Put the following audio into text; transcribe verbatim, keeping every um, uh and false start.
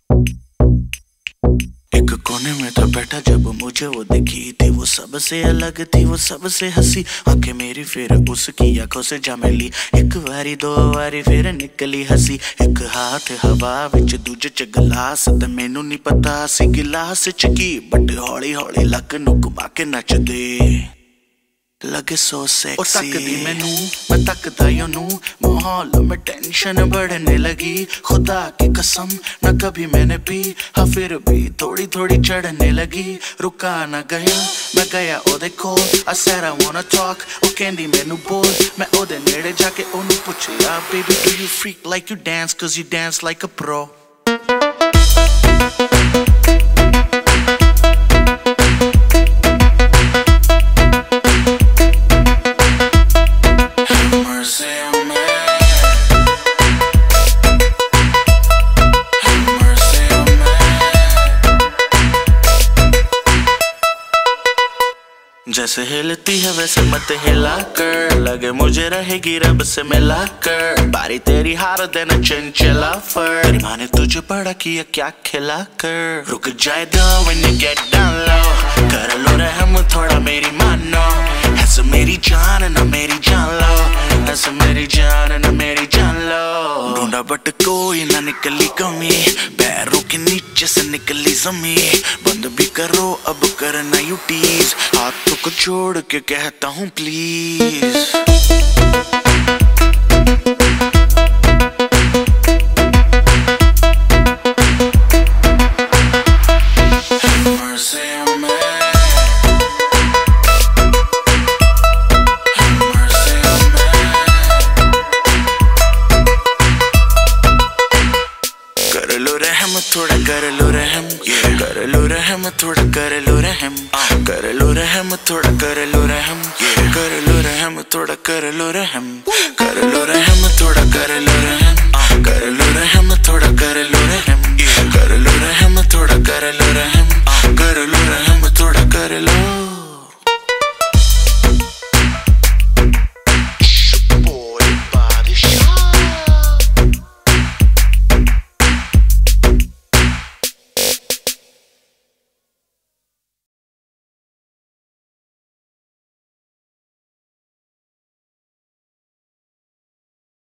एक कोने में था बैठा जब मुझे वो दिखी थी, वो सबसे अलग थी, वो सबसे हंसी। आंखें मेरी फिर उसकी आंखों से जा मिली, एक बारी दो बारी फिर निकली हंसी। एक हाथ हवा विच दूजे च गिलास, ते मैनू नहीं पता सी गिलास च की, बट हौली हौली लक नू घुमा के नचदे लगे सो सेक्सी। और तकदी मैनू मैं तकदा ओनू, माहौल में टेंशन बढ़ने लगी। खुदा की कसम न कभी मैंने पी, हाँ फिर भी थोड़ी थोड़ी चढ़ने लगी। रुका न गया मैं गया ओदे कोल, I said I wanna talk, ओ कहंदी मैनू बोल। मैं ओदे नेड़े जाके ओनू पुछया, baby do you freak like you dance, cause you dance like a pro। जैसे हिलती है वैसे मत हिला कर, लगे मुझे रहेगी रब से मिला कर। बारी तेरी हार देना चंचला फर, तेरी माँ ने तुझे बड़ा किया क्या खिला कर। रुक जाए दो when you get down low, कर लो रहम थोड़ा मेरी मानो। ऐसे मेरी जान ना मेरी जान लो, ऐसे मेरी जान ना मेरी जान लो। ढूंढा बट कोई ना निकली कमी, पैरों के नीचे से निकली जमी। बंद भी करो अब करना यू टीज, हाथों को छोड़ के कहता हूँ प्लीज। कर लो रहम थोड़ा कर लो रहम, कर लो रहम थोड़ा कर लो रहम, कर लो रहम थोड़ा कर लो रहम, कर लो रहम थोड़ा कर लो रहम, कर लो रहम थोड़ा कर लो रहम।